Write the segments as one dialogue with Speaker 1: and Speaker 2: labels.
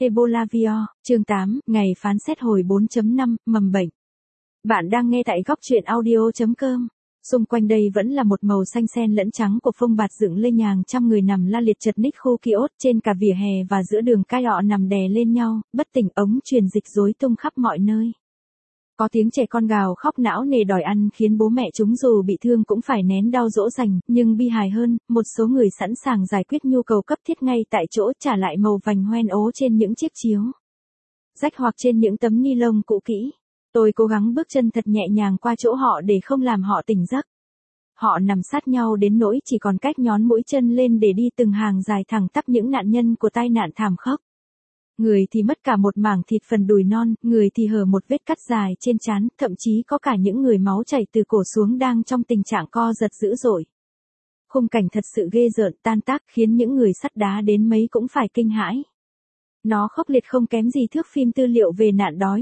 Speaker 1: Ebola Vio, chương 8, ngày phán xét hồi 4.5, mầm bệnh. Bạn đang nghe tại góc truyện audio.com. Xung quanh đây vẫn là một màu xanh xen lẫn trắng của phông bạt dựng lên nhàng trăm người nằm la liệt chật ních khu kiosk trên cả vỉa hè và giữa đường cái họ nằm đè lên nhau, bất tỉnh ống truyền dịch rối tung khắp mọi nơi. Có tiếng trẻ con gào khóc não nề đòi ăn khiến bố mẹ chúng dù bị thương cũng phải nén đau dỗ dành, nhưng bi hài hơn, một số người sẵn sàng giải quyết nhu cầu cấp thiết ngay tại chỗ trả lại màu vành hoen ố trên những chiếc chiếu rách hoặc trên những tấm ni lông cũ kỹ. Tôi cố gắng bước chân thật nhẹ nhàng qua chỗ họ để không làm họ tỉnh giấc. Họ nằm sát nhau đến nỗi chỉ còn cách nhón mũi chân lên để đi từng hàng dài thẳng tắp những nạn nhân của tai nạn thảm khốc. Người thì mất cả một mảng thịt phần đùi non, người thì hở một vết cắt dài trên trán, thậm chí có cả những người máu chảy từ cổ xuống đang trong tình trạng co giật dữ dội. Khung cảnh thật sự ghê rợn tan tác khiến những người sắt đá đến mấy cũng phải kinh hãi. Nó khốc liệt không kém gì thước phim tư liệu về nạn đói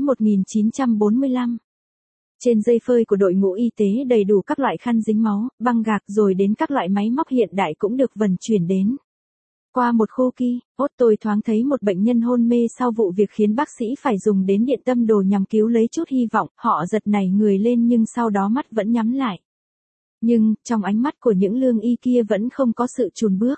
Speaker 1: 1945. Trên dây phơi của đội ngũ y tế đầy đủ các loại khăn dính máu, băng gạc rồi đến các loại máy móc hiện đại cũng được vận chuyển đến. Qua một khu kiosk, tôi thoáng thấy một bệnh nhân hôn mê sau vụ việc khiến bác sĩ phải dùng đến điện tâm đồ nhằm cứu lấy chút hy vọng, họ giật nảy người lên nhưng sau đó mắt vẫn nhắm lại. Nhưng, trong ánh mắt của những lương y kia vẫn không có sự chùn bước.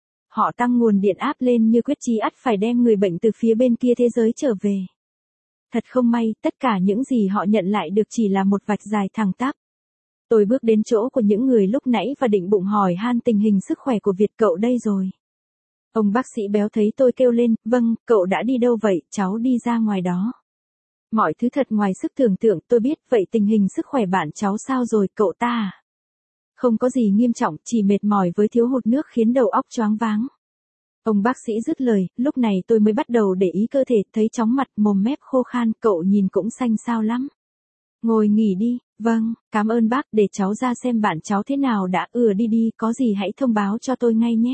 Speaker 1: Họ tăng nguồn điện áp lên như quyết chí ắt phải đem người bệnh từ phía bên kia thế giới trở về. Thật không may, tất cả những gì họ nhận lại được chỉ là một vạch dài thẳng tắp. Tôi bước đến chỗ của những người lúc nãy và định bụng hỏi han tình hình sức khỏe của Việt cậu đây rồi. Ông bác sĩ béo thấy tôi kêu lên, vâng, cậu đã đi đâu vậy, cháu đi ra ngoài đó. Mọi thứ thật ngoài sức tưởng tượng, tôi biết, vậy tình hình sức khỏe bạn cháu sao rồi, cậu ta à? Không có gì nghiêm trọng, chỉ mệt mỏi với thiếu hụt nước khiến đầu óc choáng váng. Ông bác sĩ dứt lời, lúc này tôi mới bắt đầu để ý cơ thể, thấy chóng mặt, mồm mép khô khan, cậu nhìn cũng xanh xao lắm. Ngồi nghỉ đi, vâng, cảm ơn bác, để cháu ra xem bạn cháu thế nào đã, đi, có gì hãy thông báo cho tôi ngay nhé.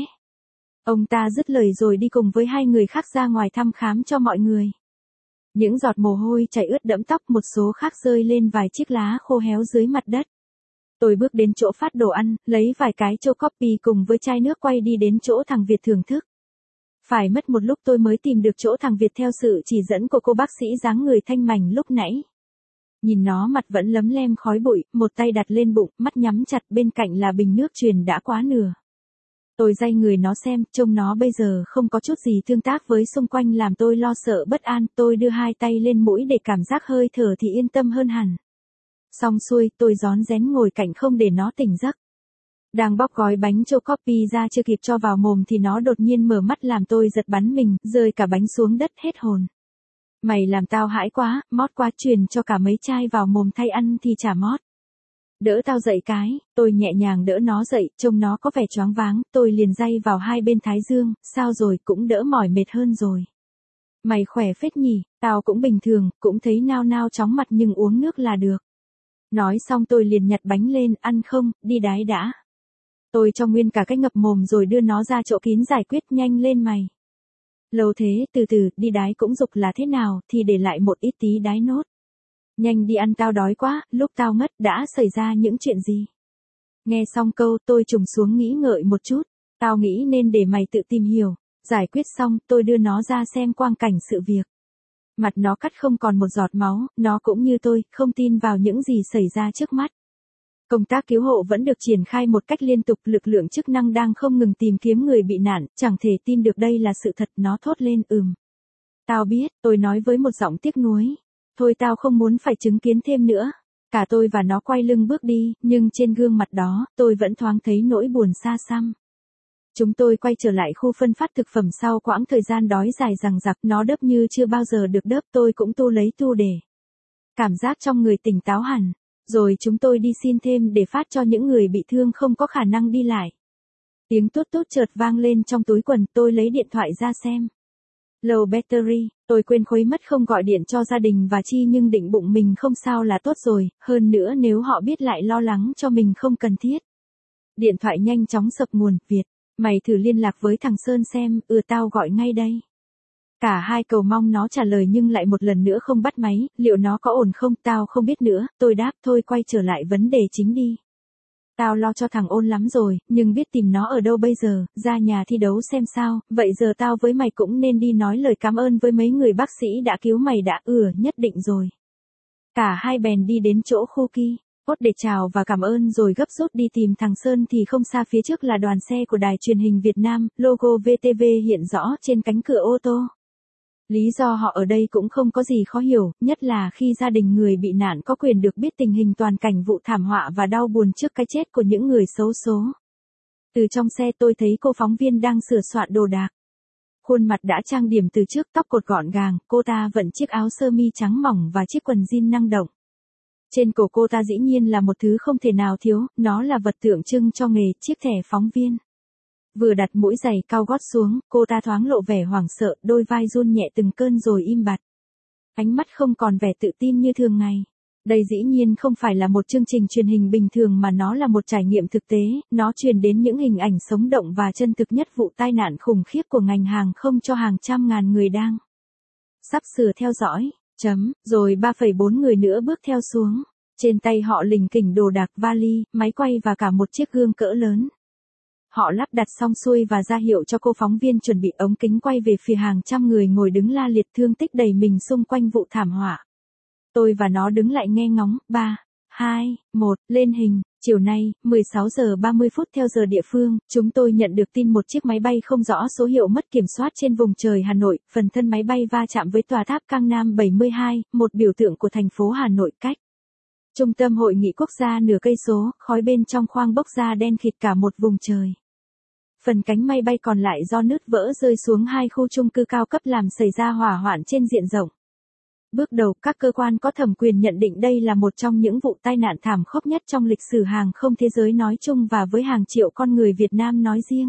Speaker 1: Ông ta dứt lời rồi đi cùng với hai người khác ra ngoài thăm khám cho mọi người. Những giọt mồ hôi chảy ướt đẫm tóc, một số khác rơi lên vài chiếc lá khô héo dưới mặt đất. Tôi bước đến chỗ phát đồ ăn, lấy vài cái cho copy cùng với chai nước quay đi đến chỗ thằng Việt thưởng thức. Phải mất một lúc tôi mới tìm được chỗ thằng Việt theo sự chỉ dẫn của cô bác sĩ dáng người thanh mảnh lúc nãy. Nhìn nó mặt vẫn lấm lem khói bụi, một tay đặt lên bụng, mắt nhắm chặt, bên cạnh là bình nước truyền đã quá nửa. Tôi day người nó xem, trông nó bây giờ không có chút gì tương tác với xung quanh làm tôi lo sợ bất an, tôi đưa hai tay lên mũi để cảm giác hơi thở thì yên tâm hơn hẳn. Xong xuôi, tôi rón rén ngồi cạnh không để nó tỉnh giấc. Đang bóc gói bánh cho copy ra chưa kịp cho vào mồm thì nó đột nhiên mở mắt làm tôi giật bắn mình, rơi cả bánh xuống đất hết hồn. Mày làm tao hãi quá, mót quá, truyền cho cả mấy chai vào mồm thay ăn thì chả mót. Đỡ tao dậy cái, tôi nhẹ nhàng đỡ nó dậy, trông nó có vẻ choáng váng, tôi liền day vào hai bên thái dương, sao rồi, cũng đỡ mỏi mệt hơn rồi. Mày khỏe phết nhỉ, tao cũng bình thường, cũng thấy nao nao chóng mặt nhưng uống nước là được. Nói xong tôi liền nhặt bánh lên, ăn không, đi đái đã. Tôi cho nguyên cả cái ngập mồm rồi đưa nó ra chỗ kín giải quyết, nhanh lên mày. Lâu thế, từ từ, đi đái cũng dục là thế nào, thì để lại một ít tí đái nốt. Nhanh đi ăn, tao đói quá, lúc tao ngất đã xảy ra những chuyện gì. Nghe xong câu, tôi trùng xuống nghĩ ngợi một chút, tao nghĩ nên để mày tự tìm hiểu. Giải quyết xong, tôi đưa nó ra xem quang cảnh sự việc. Mặt nó cắt không còn một giọt máu, nó cũng như tôi, không tin vào những gì xảy ra trước mắt. Công tác cứu hộ vẫn được triển khai một cách liên tục, lực lượng chức năng đang không ngừng tìm kiếm người bị nạn, chẳng thể tin được đây là sự thật, nó thốt lên. Tao biết, tôi nói với một giọng tiếc nuối. Thôi tao không muốn phải chứng kiến thêm nữa. Cả tôi và nó quay lưng bước đi, nhưng trên gương mặt đó, tôi vẫn thoáng thấy nỗi buồn xa xăm. Chúng tôi quay trở lại khu phân phát thực phẩm sau quãng thời gian đói dài dằng dặc, nó đớp như chưa bao giờ được đớp, tôi cũng tu lấy tu để. Cảm giác trong người tỉnh táo hẳn, rồi chúng tôi đi xin thêm để phát cho những người bị thương không có khả năng đi lại. Tiếng tút tút chợt vang lên trong túi quần, tôi lấy điện thoại ra xem. Low battery, tôi quên khuấy mất không gọi điện cho gia đình và Chi nhưng định bụng mình không sao là tốt rồi, hơn nữa nếu họ biết lại lo lắng cho mình không cần thiết. Điện thoại nhanh chóng sập nguồn, Việt, mày thử liên lạc với thằng Sơn xem, tao gọi ngay đây. Cả hai cầu mong nó trả lời nhưng lại một lần nữa không bắt máy, liệu nó có ổn không, tao không biết nữa, tôi đáp thôi quay trở lại vấn đề chính đi. Tao lo cho thằng Ôn lắm rồi, nhưng biết tìm nó ở đâu bây giờ, ra nhà thi đấu xem sao, vậy giờ tao với mày cũng nên đi nói lời cảm ơn với mấy người bác sĩ đã cứu mày đã, nhất định rồi. Cả hai bèn đi đến chỗ khu kỳ. Để chào và cảm ơn rồi gấp rút đi tìm thằng Sơn thì không xa phía trước là đoàn xe của đài truyền hình Việt Nam, logo VTV hiện rõ trên cánh cửa ô tô. Lý do họ ở đây cũng không có gì khó hiểu, nhất là khi gia đình người bị nạn có quyền được biết tình hình toàn cảnh vụ thảm họa và đau buồn trước cái chết của những người xấu số. Từ trong xe tôi thấy cô phóng viên đang sửa soạn đồ đạc. Khuôn mặt đã trang điểm từ trước, tóc cột gọn gàng, cô ta vận chiếc áo sơ mi trắng mỏng và chiếc quần jean năng động. Trên cổ cô ta dĩ nhiên là một thứ không thể nào thiếu, nó là vật tượng trưng cho nghề, chiếc thẻ phóng viên. Vừa đặt mũi giày cao gót xuống, cô ta thoáng lộ vẻ hoảng sợ, đôi vai run nhẹ từng cơn rồi im bặt. Ánh mắt không còn vẻ tự tin như thường ngày. Đây dĩ nhiên không phải là một chương trình truyền hình bình thường mà nó là một trải nghiệm thực tế, nó truyền đến những hình ảnh sống động và chân thực nhất vụ tai nạn khủng khiếp của ngành hàng không cho hàng trăm ngàn người đang sắp sửa theo dõi. Rồi 3,4 người nữa bước theo xuống. Trên tay họ lình kỉnh đồ đạc, vali, máy quay và cả một chiếc gương cỡ lớn. Họ lắp đặt xong xuôi và ra hiệu cho cô phóng viên chuẩn bị ống kính quay về phía hàng trăm người ngồi đứng la liệt thương tích đầy mình xung quanh vụ thảm họa. Tôi và nó đứng lại nghe ngóng. 3, 2, 1, lên hình. Chiều nay, 16 giờ 30 phút theo giờ địa phương, chúng tôi nhận được tin một chiếc máy bay không rõ số hiệu mất kiểm soát trên vùng trời Hà Nội, phần thân máy bay va chạm với tòa tháp Gangnam 72, một biểu tượng của thành phố Hà Nội cách trung tâm hội nghị quốc gia nửa cây số, khói bên trong khoang bốc ra đen khịt cả một vùng trời. Phần cánh máy bay còn lại do nứt vỡ rơi xuống hai khu chung cư cao cấp làm xảy ra hỏa hoạn trên diện rộng. Bước đầu, các cơ quan có thẩm quyền nhận định đây là một trong những vụ tai nạn thảm khốc nhất trong lịch sử hàng không thế giới nói chung và với hàng triệu con người Việt Nam nói riêng.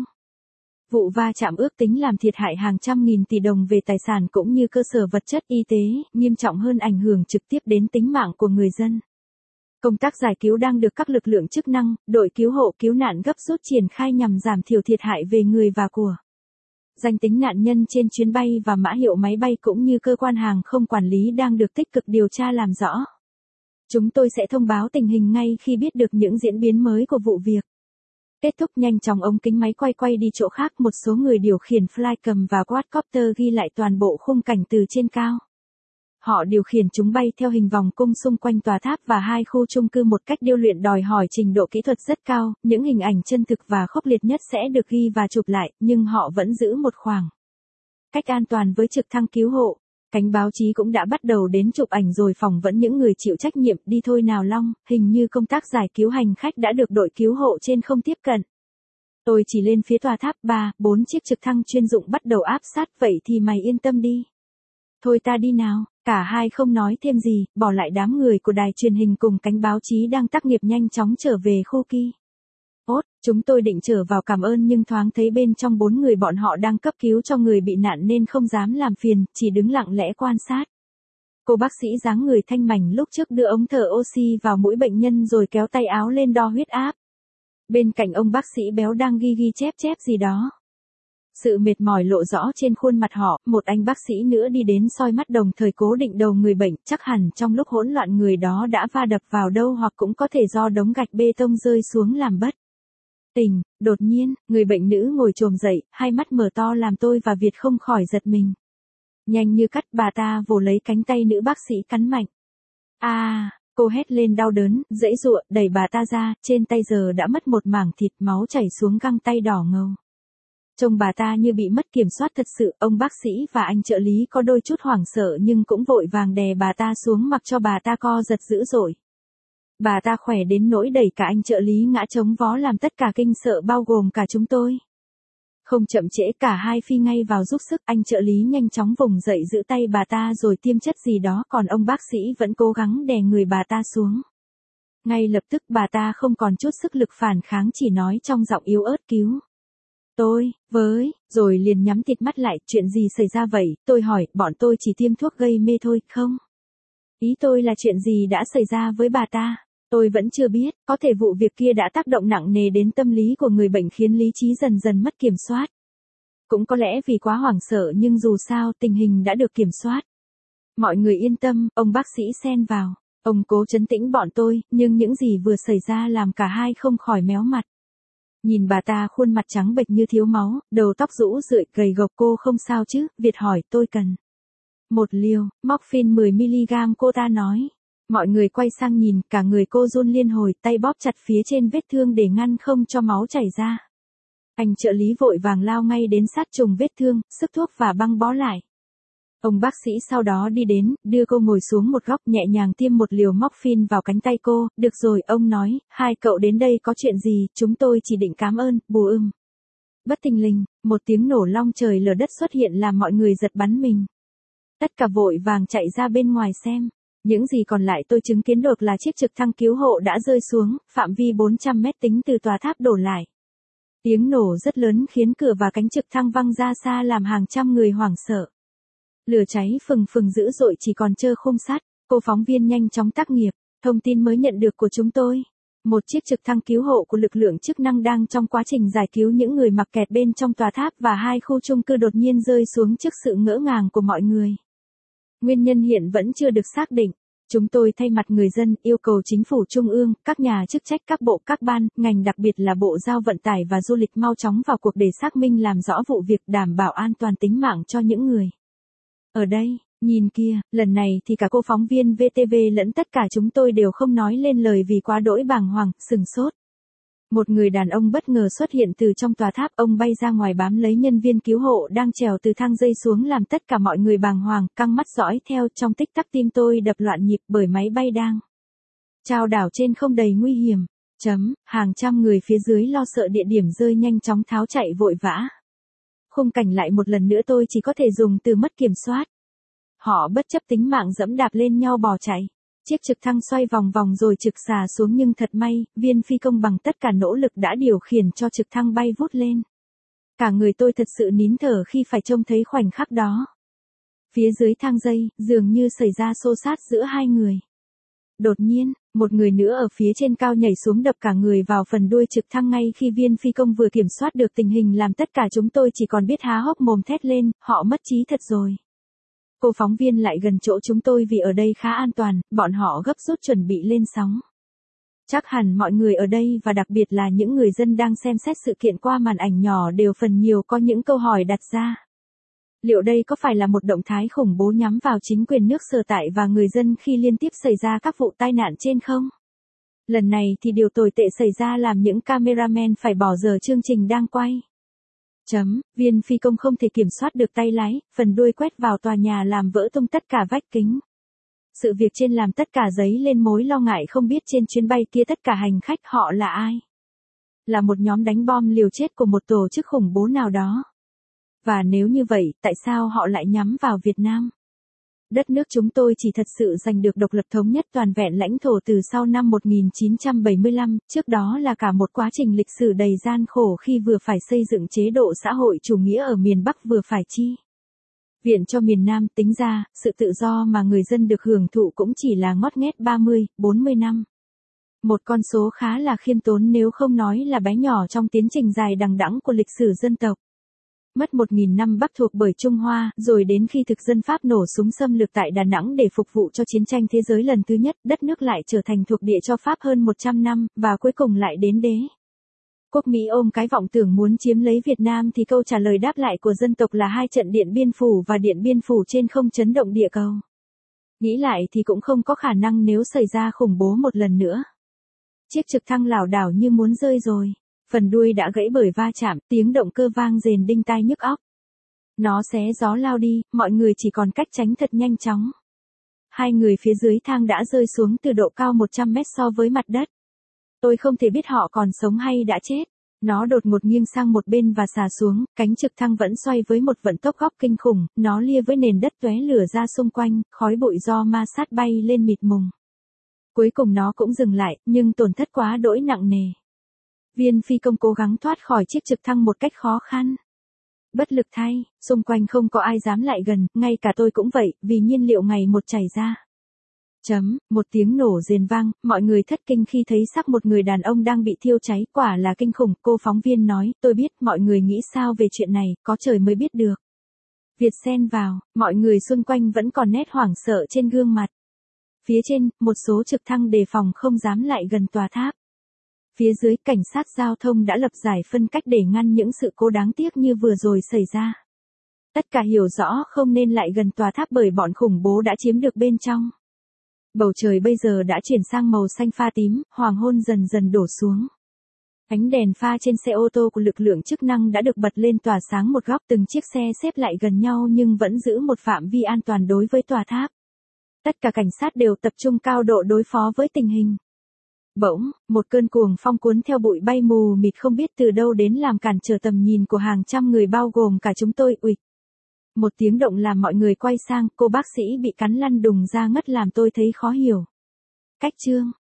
Speaker 1: Vụ va chạm ước tính làm thiệt hại hàng trăm nghìn tỷ đồng về tài sản cũng như cơ sở vật chất y tế, nghiêm trọng hơn ảnh hưởng trực tiếp đến tính mạng của người dân. Công tác giải cứu đang được các lực lượng chức năng, đội cứu hộ cứu nạn gấp rút triển khai nhằm giảm thiểu thiệt hại về người và của. Danh tính nạn nhân trên chuyến bay và mã hiệu máy bay cũng như cơ quan hàng không quản lý đang được tích cực điều tra làm rõ. Chúng tôi sẽ thông báo tình hình ngay khi biết được những diễn biến mới của vụ việc. Kết thúc nhanh chóng ống kính máy quay đi chỗ khác, một số người điều khiển flycam và quadcopter ghi lại toàn bộ khung cảnh từ trên cao. Họ điều khiển chúng bay theo hình vòng cung xung quanh tòa tháp và hai khu chung cư một cách điêu luyện đòi hỏi trình độ kỹ thuật rất cao, những hình ảnh chân thực và khốc liệt nhất sẽ được ghi và chụp lại, nhưng họ vẫn giữ một khoảng cách an toàn với trực thăng cứu hộ. Cánh báo chí cũng đã bắt đầu đến chụp ảnh rồi phỏng vấn những người chịu trách nhiệm. Đi thôi nào Long, hình như công tác giải cứu hành khách đã được đội cứu hộ trên không tiếp cận. Tôi chỉ lên phía tòa tháp, 3-4 chiếc trực thăng chuyên dụng bắt đầu áp sát, vậy thì mày yên tâm đi. Thôi ta đi nào. Cả hai không nói thêm gì, bỏ lại đám người của đài truyền hình cùng cánh báo chí đang tác nghiệp nhanh chóng trở về khu kỳ. Chúng tôi định trở vào cảm ơn nhưng thoáng thấy bên trong 4 người bọn họ đang cấp cứu cho người bị nạn nên không dám làm phiền, chỉ đứng lặng lẽ quan sát. Cô bác sĩ dáng người thanh mảnh lúc trước đưa ống thở oxy vào mũi bệnh nhân rồi kéo tay áo lên đo huyết áp. Bên cạnh ông bác sĩ béo đang ghi chép gì đó. Sự mệt mỏi lộ rõ trên khuôn mặt họ, một anh bác sĩ nữa đi đến soi mắt đồng thời cố định đầu người bệnh, chắc hẳn trong lúc hỗn loạn người đó đã va đập vào đâu hoặc cũng có thể do đống gạch bê tông rơi xuống làm bất tỉnh. Đột nhiên, người bệnh nữ ngồi chồm dậy, hai mắt mở to làm tôi và Việt không khỏi giật mình. Nhanh như cắt bà ta vồ lấy cánh tay nữ bác sĩ cắn mạnh. Cô hét lên đau đớn, giãy giụa, đẩy bà ta ra, trên tay giờ đã mất một mảng thịt, máu chảy xuống găng tay đỏ ngầu. Trông bà ta như bị mất kiểm soát thật sự, ông bác sĩ và anh trợ lý có đôi chút hoảng sợ nhưng cũng vội vàng đè bà ta xuống mặc cho bà ta co giật dữ dội. Bà ta khỏe đến nỗi đẩy cả anh trợ lý ngã chống vó làm tất cả kinh sợ bao gồm cả chúng tôi. Không chậm trễ, cả hai phi ngay vào giúp sức, anh trợ lý nhanh chóng vùng dậy giữ tay bà ta rồi tiêm chất gì đó, còn ông bác sĩ vẫn cố gắng đè người bà ta xuống. Ngay lập tức bà ta không còn chút sức lực phản kháng, chỉ nói trong giọng yếu ớt cứu tôi với, rồi liền nhắm tịt mắt lại. Chuyện gì xảy ra vậy? Tôi hỏi. Bọn tôi chỉ tiêm thuốc gây mê thôi, không? Ý tôi là chuyện gì đã xảy ra với bà ta? Tôi vẫn chưa biết, có thể vụ việc kia đã tác động nặng nề đến tâm lý của người bệnh khiến lý trí dần dần mất kiểm soát. Cũng có lẽ vì quá hoảng sợ nhưng dù sao tình hình đã được kiểm soát. Mọi người yên tâm, ông bác sĩ xen vào. Ông cố trấn tĩnh bọn tôi, nhưng những gì vừa xảy ra làm cả hai không khỏi méo mặt. Nhìn bà ta khuôn mặt trắng bệch như thiếu máu, đầu tóc rũ rượi, gầy gộc. Cô không sao chứ? Việt hỏi. Tôi cần một liều, morphine 10mg, cô ta nói. Mọi người quay sang nhìn, cả người cô run liên hồi, tay bóp chặt phía trên vết thương để ngăn không cho máu chảy ra. Anh trợ lý vội vàng lao ngay đến sát trùng vết thương, sức thuốc và băng bó lại. Ông bác sĩ sau đó đi đến, đưa cô ngồi xuống một góc, nhẹ nhàng tiêm một liều morphine vào cánh tay cô. Được rồi, ông nói, hai cậu đến đây có chuyện gì? Chúng tôi chỉ định cảm ơn. Bù ưm. Bất thình lình, một tiếng nổ long trời lở đất xuất hiện làm mọi người giật bắn mình. Tất cả vội vàng chạy ra bên ngoài xem. Những gì còn lại tôi chứng kiến được là chiếc trực thăng cứu hộ đã rơi xuống, phạm vi 400 mét tính từ tòa tháp đổ lại. Tiếng nổ rất lớn khiến cửa và cánh trực thăng văng ra xa làm hàng trăm người hoảng sợ. Lửa cháy phừng phừng dữ dội chỉ còn trơ khung sắt. Cô phóng viên nhanh chóng tác nghiệp. Thông tin mới nhận được của chúng tôi. Một chiếc trực thăng cứu hộ của lực lượng chức năng đang trong quá trình giải cứu những người mắc kẹt bên trong tòa tháp và hai khu chung cư đột nhiên rơi xuống trước sự ngỡ ngàng của mọi người. Nguyên nhân hiện vẫn chưa được xác định. Chúng tôi thay mặt người dân yêu cầu chính phủ trung ương, các nhà chức trách các bộ các ban, ngành đặc biệt là Bộ Giao vận tải và Du lịch mau chóng vào cuộc để xác minh làm rõ vụ việc, đảm bảo an toàn tính mạng cho những người ở đây. Nhìn kia, lần này thì cả cô phóng viên VTV lẫn tất cả chúng tôi đều không nói lên lời vì quá đỗi bàng hoàng, sừng sốt. Một người đàn ông bất ngờ xuất hiện từ trong tòa tháp, ông bay ra ngoài bám lấy nhân viên cứu hộ đang trèo từ thang dây xuống làm tất cả mọi người bàng hoàng, căng mắt dõi theo. Trong tích tắc tim tôi đập loạn nhịp bởi máy bay đang chao đảo trên không đầy nguy hiểm. Hàng trăm người phía dưới lo sợ địa điểm rơi nhanh chóng tháo chạy vội vã. Khung cảnh lại một lần nữa tôi chỉ có thể dùng từ mất kiểm soát. Họ bất chấp tính mạng dẫm đạp lên nhau bỏ chạy. Chiếc trực thăng xoay vòng vòng rồi trực xà xuống nhưng thật may, viên phi công bằng tất cả nỗ lực đã điều khiển cho trực thăng bay vút lên. Cả người tôi thật sự nín thở khi phải trông thấy khoảnh khắc đó. Phía dưới thang dây, dường như xảy ra xô xát giữa hai người. Đột nhiên, một người nữa ở phía trên cao nhảy xuống đập cả người vào phần đuôi trực thăng ngay khi viên phi công vừa kiểm soát được tình hình làm tất cả chúng tôi chỉ còn biết há hốc mồm thét lên, họ mất trí thật rồi. Cô phóng viên lại gần chỗ chúng tôi vì ở đây khá an toàn, bọn họ gấp rút chuẩn bị lên sóng. Chắc hẳn mọi người ở đây và đặc biệt là những người dân đang xem xét sự kiện qua màn ảnh nhỏ đều phần nhiều có những câu hỏi đặt ra. Liệu đây có phải là một động thái khủng bố nhắm vào chính quyền nước sở tại và người dân khi liên tiếp xảy ra các vụ tai nạn trên không? Lần này thì điều tồi tệ xảy ra làm những cameraman phải bỏ dở chương trình đang quay. Viên phi công không thể kiểm soát được tay lái, phần đuôi quét vào tòa nhà làm vỡ tung tất cả vách kính. Sự việc trên làm tất cả dấy lên mối lo ngại không biết trên chuyến bay kia tất cả hành khách họ là ai. Là một nhóm đánh bom liều chết của một tổ chức khủng bố nào đó. Và nếu như vậy, tại sao họ lại nhắm vào Việt Nam? Đất nước chúng tôi chỉ thật sự giành được độc lập thống nhất toàn vẹn lãnh thổ từ sau năm 1975, trước đó là cả một quá trình lịch sử đầy gian khổ khi vừa phải xây dựng chế độ xã hội chủ nghĩa ở miền Bắc vừa phải chi viện cho miền Nam. Tính ra, sự tự do mà người dân được hưởng thụ cũng chỉ là ngót nghét 30, 40 năm. Một con số khá là khiêm tốn nếu không nói là bé nhỏ trong tiến trình dài đằng đẵng của lịch sử dân tộc. Mất 1.000 năm Bắc thuộc bởi Trung Hoa, rồi đến khi thực dân Pháp nổ súng xâm lược tại Đà Nẵng để phục vụ cho chiến tranh thế giới lần thứ nhất, đất nước lại trở thành thuộc địa cho Pháp hơn 100 năm, và cuối cùng lại đến đế quốc Mỹ ôm cái vọng tưởng muốn chiếm lấy Việt Nam thì câu trả lời đáp lại của dân tộc là hai trận Điện Biên Phủ và Điện Biên Phủ trên không chấn động địa cầu. Nghĩ lại thì cũng không có khả năng nếu xảy ra khủng bố một lần nữa. Chiếc trực thăng lảo đảo như muốn rơi rồi. Phần đuôi đã gãy bởi va chạm, tiếng động cơ vang rền đinh tai nhức óc. Nó xé gió lao đi, mọi người chỉ còn cách tránh thật nhanh chóng. Hai người phía dưới thang đã rơi xuống từ độ cao 100 mét so với mặt đất. Tôi không thể biết họ còn sống hay đã chết. Nó đột ngột nghiêng sang một bên và xà xuống, cánh trực thăng vẫn xoay với một vận tốc góc kinh khủng, nó lia với nền đất tóe lửa ra xung quanh, khói bụi do ma sát bay lên mịt mùng. Cuối cùng nó cũng dừng lại, nhưng tổn thất quá đỗi nặng nề. Viên phi công cố gắng thoát khỏi chiếc trực thăng một cách khó khăn. Bất lực thay, xung quanh không có ai dám lại gần, ngay cả tôi cũng vậy, vì nhiên liệu ngày một chảy ra. Một tiếng nổ rền vang, mọi người thất kinh khi thấy xác một người đàn ông đang bị thiêu cháy, quả là kinh khủng. Cô phóng viên nói, tôi biết mọi người nghĩ sao về chuyện này, có trời mới biết được. Việt xen vào, mọi người xung quanh vẫn còn nét hoảng sợ trên gương mặt. Phía trên, một số trực thăng đề phòng không dám lại gần tòa tháp. Phía dưới, cảnh sát giao thông đã lập giải phân cách để ngăn những sự cố đáng tiếc như vừa rồi xảy ra. Tất cả hiểu rõ không nên lại gần tòa tháp bởi bọn khủng bố đã chiếm được bên trong. Bầu trời bây giờ đã chuyển sang màu xanh pha tím, hoàng hôn dần dần đổ xuống. Ánh đèn pha trên xe ô tô của lực lượng chức năng đã được bật lên tỏa sáng một góc, từng chiếc xe xếp lại gần nhau nhưng vẫn giữ một phạm vi an toàn đối với tòa tháp. Tất cả cảnh sát đều tập trung cao độ đối phó với tình hình. Bỗng, một cơn cuồng phong cuốn theo bụi bay mù mịt không biết từ đâu đến làm cản trở tầm nhìn của hàng trăm người bao gồm cả chúng tôi. Uịch. Một tiếng động làm mọi người quay sang, cô bác sĩ bị cắn lăn đùng ra ngất làm tôi thấy khó hiểu. Cách chương